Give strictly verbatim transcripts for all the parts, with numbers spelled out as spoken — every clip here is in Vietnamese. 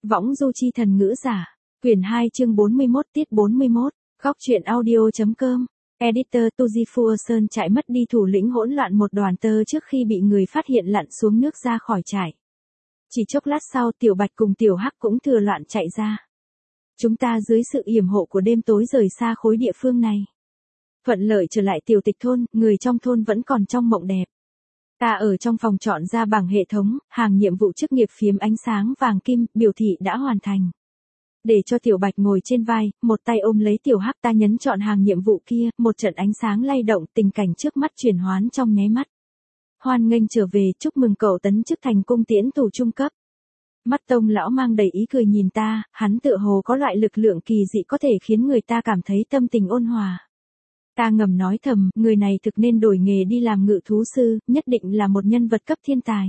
Võng du chi thần ngữ giả. Quyển hai chương bốn mươi mốt tiết bốn mươi mốt. Góc truyện audio.com. Editor Tujifu Sơn chạy mất đi thủ lĩnh hỗn loạn một đoàn tơ trước khi bị người phát hiện lặn xuống nước ra khỏi trại. Chỉ chốc lát sau Tiểu Bạch cùng Tiểu Hắc cũng thừa loạn chạy ra. Chúng ta dưới sự yểm hộ của đêm tối rời xa khối địa phương này. Thuận lợi trở lại tiểu tịch thôn, người trong thôn vẫn còn trong mộng đẹp. Ta ở trong phòng chọn ra bảng hệ thống, hàng nhiệm vụ chức nghiệp phiếm ánh sáng vàng kim, biểu thị đã hoàn thành. Để cho Tiểu Bạch ngồi trên vai, một tay ôm lấy Tiểu Hắc, ta nhấn chọn hàng nhiệm vụ kia, một trận ánh sáng lay động, tình cảnh trước mắt chuyển hoán trong nháy mắt. Hoan nghênh trở về, chúc mừng cậu tấn chức thành cung tiễn tù trung cấp. Mắt Tông lão mang đầy ý cười nhìn ta, hắn tựa hồ có loại lực lượng kỳ dị có thể khiến người ta cảm thấy tâm tình ôn hòa. Ta ngầm nói thầm, người này thực nên đổi nghề đi làm ngự thú sư, nhất định là một nhân vật cấp thiên tài.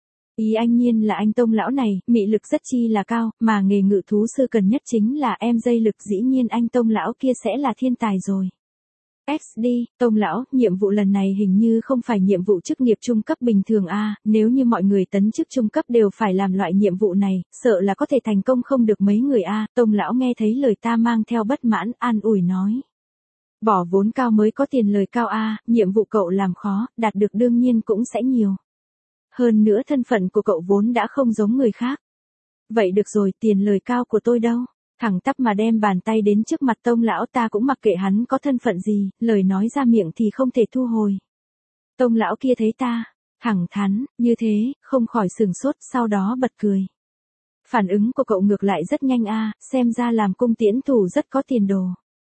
Ý anh nhiên là anh Tông lão này, mị lực rất chi là cao, mà nghề ngự thú sư cần nhất chính là em dây lực, dĩ nhiên anh Tông lão kia sẽ là thiên tài rồi. ét đê, Tông lão, nhiệm vụ lần này hình như không phải nhiệm vụ chức nghiệp trung cấp bình thường a, nếu như mọi người tấn chức trung cấp đều phải làm loại nhiệm vụ này, sợ là có thể thành công không được mấy người a. Tông lão nghe thấy lời ta mang theo bất mãn, an ủi nói. Bỏ vốn cao mới có tiền lời cao a, nhiệm vụ cậu làm khó, đạt được đương nhiên cũng sẽ nhiều. Hơn nữa thân phận của cậu vốn đã không giống người khác. Vậy được rồi, tiền lời cao của tôi đâu? Thẳng tắp mà đem bàn tay đến trước mặt Tông lão, ta cũng mặc kệ hắn có thân phận gì, lời nói ra miệng thì không thể thu hồi. Tông lão kia thấy ta thẳng thắn như thế, không khỏi sửng sốt, sau đó bật cười. Phản ứng của cậu ngược lại rất nhanh a, xem ra làm cung tiễn thủ rất có tiền đồ.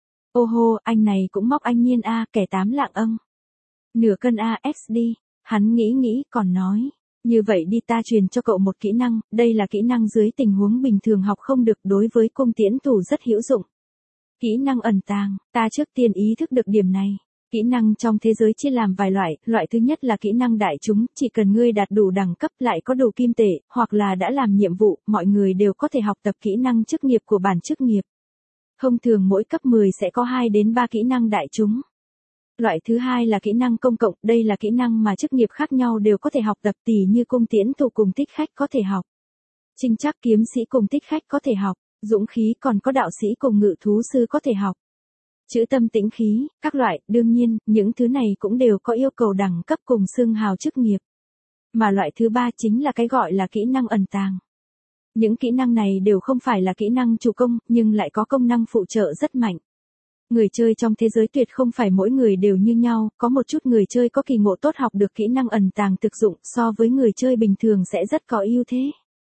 Ô hô, anh này cũng móc anh nhiên a, kẻ tám lạng âng. Nửa cân a, ét đê, hắn nghĩ nghĩ còn nói. Như vậy đi, ta truyền cho cậu một kỹ năng, đây là kỹ năng dưới tình huống bình thường học không được, đối với cung tiễn thủ rất hữu dụng. Kỹ năng ẩn tàng, ta trước tiên ý thức được điểm này. Kỹ năng trong thế giới chia làm vài loại, loại thứ nhất là kỹ năng đại chúng, chỉ cần ngươi đạt đủ đẳng cấp lại có đủ kim tệ, hoặc là đã làm nhiệm vụ, mọi người đều có thể học tập kỹ năng chức nghiệp của bản chức nghiệp. Thông thường mỗi cấp mười sẽ có hai đến ba kỹ năng đại chúng. Loại thứ hai là kỹ năng công cộng, đây là kỹ năng mà chức nghiệp khác nhau đều có thể học tập, tỉ như cung tiễn thủ cùng thích khách có thể học. Trinh trắc kiếm sĩ cùng thích khách có thể học, dũng khí còn có đạo sĩ cùng ngự thú sư có thể học. Chữ tâm tĩnh khí, các loại, đương nhiên, những thứ này cũng đều có yêu cầu đẳng cấp cùng xưng hào chức nghiệp. Mà loại thứ ba chính là cái gọi là kỹ năng ẩn tàng. Những kỹ năng này đều không phải là kỹ năng chủ công, nhưng lại có công năng phụ trợ rất mạnh. Người chơi trong thế giới tuyệt không phải mỗi người đều như nhau, có một chút người chơi có kỳ ngộ tốt học được kỹ năng ẩn tàng thực dụng so với người chơi bình thường sẽ rất có ưu thế.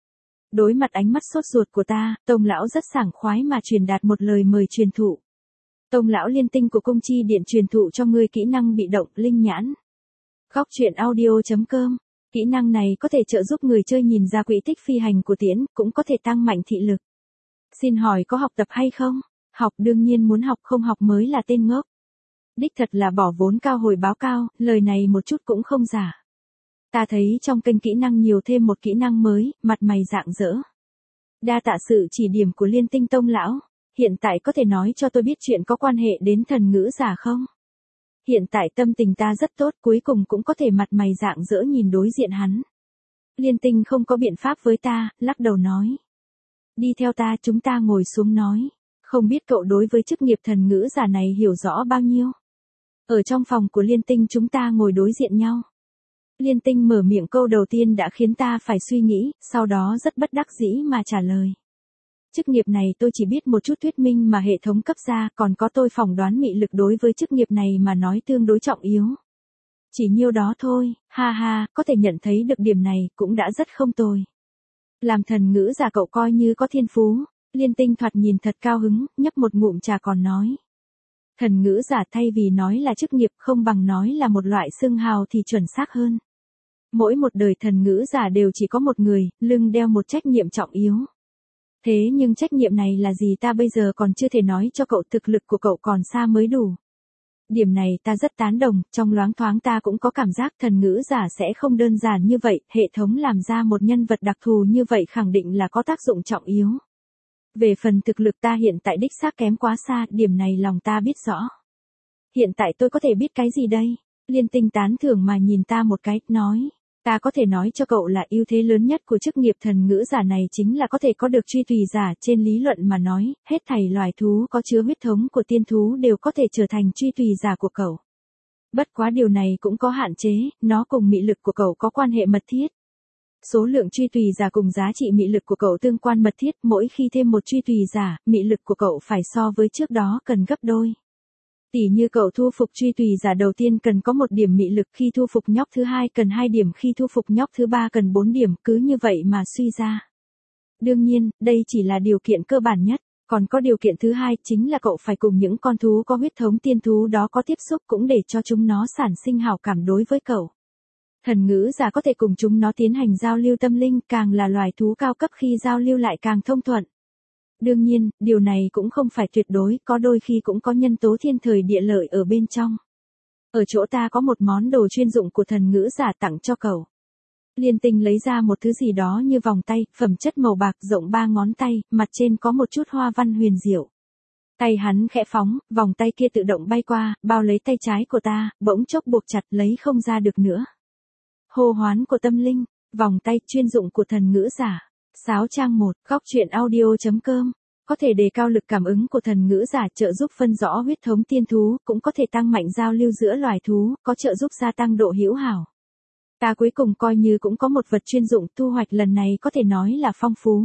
Đối mặt ánh mắt sốt ruột của ta, Tông lão rất sảng khoái mà truyền đạt một lời mời truyền thụ. Tông lão liên tinh của cung chi điện truyền thụ cho ngươi kỹ năng bị động linh nhãn. Góc truyện audio.com. Kỹ năng này có thể trợ giúp người chơi nhìn ra quỹ tích phi hành của tiễn, cũng có thể tăng mạnh thị lực. Xin hỏi có học tập hay không? Học, đương nhiên muốn học, không học mới là tên ngốc. Đích thật là bỏ vốn cao hồi báo cao, lời này một chút cũng không giả. Ta thấy trong kênh kỹ năng nhiều thêm một kỹ năng mới, mặt mày rạng rỡ. Đa tạ sự chỉ điểm của Liên Tinh Tông lão. Hiện tại có thể nói cho tôi biết chuyện có quan hệ đến thần ngữ giả không? Hiện tại tâm tình ta rất tốt, cuối cùng cũng có thể mặt mày rạng rỡ nhìn đối diện hắn. Liên Tinh không có biện pháp với ta, lắc đầu nói. Đi theo ta, chúng ta ngồi xuống nói. Không biết cậu đối với chức nghiệp thần ngữ giả này hiểu rõ bao nhiêu? Ở trong phòng của Liên Tinh chúng ta ngồi đối diện nhau. Liên Tinh mở miệng câu đầu tiên đã khiến ta phải suy nghĩ, sau đó rất bất đắc dĩ mà trả lời. Chức nghiệp này tôi chỉ biết một chút thuyết minh mà hệ thống cấp ra, còn có tôi phỏng đoán mị lực đối với chức nghiệp này mà nói tương đối trọng yếu. Chỉ nhiêu đó thôi, ha ha, có thể nhận thấy được điểm này cũng đã rất không tồi. Làm thần ngữ giả cậu coi như có thiên phú. Liên Tinh thoạt nhìn thật cao hứng, nhấp một ngụm trà còn nói. Thần ngữ giả thay vì nói là chức nghiệp không bằng nói là một loại xưng hào thì chuẩn xác hơn. Mỗi một đời thần ngữ giả đều chỉ có một người, lưng đeo một trách nhiệm trọng yếu. Thế nhưng trách nhiệm này là gì ta bây giờ còn chưa thể nói cho cậu, thực lực của cậu còn xa mới đủ. Điểm này ta rất tán đồng, trong loáng thoáng ta cũng có cảm giác thần ngữ giả sẽ không đơn giản như vậy, hệ thống làm ra một nhân vật đặc thù như vậy khẳng định là có tác dụng trọng yếu. Về phần thực lực ta hiện tại đích xác kém quá xa, điểm này lòng ta biết rõ. Hiện tại tôi có thể biết cái gì đây? Liên Tinh tán thưởng mà nhìn ta một cái, nói. Ta có thể nói cho cậu là ưu thế lớn nhất của chức nghiệp thần ngữ giả này chính là có thể có được truy tùy giả. Trên lý luận mà nói, hết thảy loài thú có chứa huyết thống của tiên thú đều có thể trở thành truy tùy giả của cậu. Bất quá điều này cũng có hạn chế, nó cùng mị lực của cậu có quan hệ mật thiết. Số lượng truy tùy giả cùng giá trị mị lực của cậu tương quan mật thiết, mỗi khi thêm một truy tùy giả, mị lực của cậu phải so với trước đó cần gấp đôi. Tỉ như cậu thu phục truy tùy giả đầu tiên cần có một điểm mị lực, khi thu phục nhóc thứ hai cần hai điểm, khi thu phục nhóc thứ ba cần bốn điểm, cứ như vậy mà suy ra. Đương nhiên, đây chỉ là điều kiện cơ bản nhất, còn có điều kiện thứ hai chính là cậu phải cùng những con thú có huyết thống tiên thú đó có tiếp xúc cũng để cho chúng nó sản sinh hảo cảm đối với cậu. Thần ngữ giả có thể cùng chúng nó tiến hành giao lưu tâm linh, càng là loài thú cao cấp khi giao lưu lại càng thông thuận. Đương nhiên, điều này cũng không phải tuyệt đối, có đôi khi cũng có nhân tố thiên thời địa lợi ở bên trong. Ở chỗ ta có một món đồ chuyên dụng của thần ngữ giả tặng cho cậu. Liên Tinh lấy ra một thứ gì đó như vòng tay, phẩm chất màu bạc rộng ba ngón tay, mặt trên có một chút hoa văn huyền diệu. Tay hắn khẽ phóng, vòng tay kia tự động bay qua, bao lấy tay trái của ta, bỗng chốc buộc chặt lấy không ra được nữa. Hô hoán của tâm linh, vòng tay chuyên dụng của thần ngữ giả. Sáo trang một, góc truyện audio chấm com. Có thể đề cao lực cảm ứng của thần ngữ giả, trợ giúp phân rõ huyết thống tiên thú, cũng có thể tăng mạnh giao lưu giữa loài thú, có trợ giúp gia tăng độ hữu hảo. Ta cuối cùng coi như cũng có một vật chuyên dụng, thu hoạch lần này có thể nói là phong phú.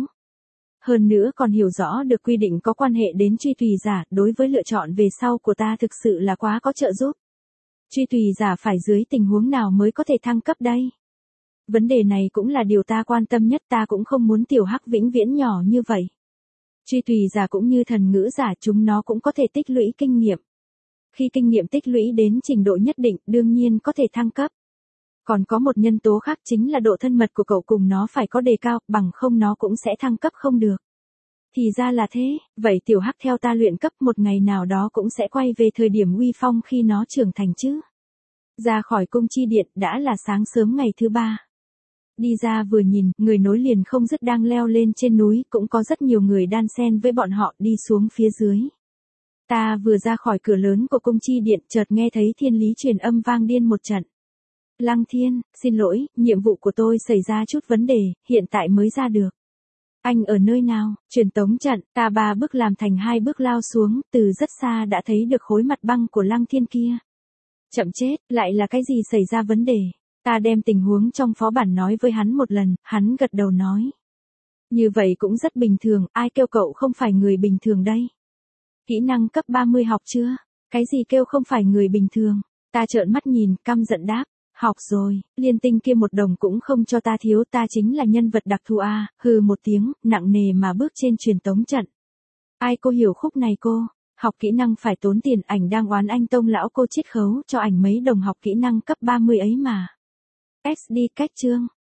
Hơn nữa còn hiểu rõ được quy định có quan hệ đến truy tùy giả, đối với lựa chọn về sau của ta thực sự là quá có trợ giúp. Truy tùy giả phải dưới tình huống nào mới có thể thăng cấp đây? Vấn đề này cũng là điều ta quan tâm nhất, ta cũng không muốn tiểu hắc vĩnh viễn nhỏ như vậy. Truy tùy giả cũng như thần ngữ giả, chúng nó cũng có thể tích lũy kinh nghiệm. Khi kinh nghiệm tích lũy đến trình độ nhất định, đương nhiên có thể thăng cấp. Còn có một nhân tố khác chính là độ thân mật của cậu cùng nó phải có đề cao, bằng không nó cũng sẽ thăng cấp không được. Thì ra là thế, vậy tiểu hắc theo ta luyện cấp, một ngày nào đó cũng sẽ quay về thời điểm uy phong khi nó trưởng thành chứ. Ra khỏi cung chi điện đã là sáng sớm ngày thứ ba. Đi ra vừa nhìn, người nối liền không dứt đang leo lên trên núi, cũng có rất nhiều người đan xen với bọn họ đi xuống phía dưới. Ta vừa ra khỏi cửa lớn của cung chi điện, chợt nghe thấy thiên lý truyền âm vang điên một trận. Lăng Thiên, xin lỗi, nhiệm vụ của tôi xảy ra chút vấn đề, hiện tại mới ra được. Anh ở nơi nào? Truyền tống trận, ta ba bước làm thành hai bước lao xuống, từ rất xa đã thấy được khối mặt băng của Lăng Thiên kia. Chậm chết, lại là cái gì xảy ra vấn đề? Ta đem tình huống trong phó bản nói với hắn một lần, hắn gật đầu nói. Như vậy cũng rất bình thường, ai kêu cậu không phải người bình thường đây? Kỹ năng cấp ba mươi học chưa? Cái gì kêu không phải người bình thường? Ta trợn mắt nhìn, căm giận đáp. Học rồi, Liên Tinh kia một đồng cũng không cho ta thiếu, ta chính là nhân vật đặc thù a. Hừ một tiếng, nặng nề mà bước trên truyền tống trận. Ai cô hiểu khúc này cô? Học kỹ năng phải tốn tiền, ảnh đang oán anh Tông lão cô chiết khấu cho ảnh mấy đồng học kỹ năng cấp ba mươi ấy mà. ét đê cách chương.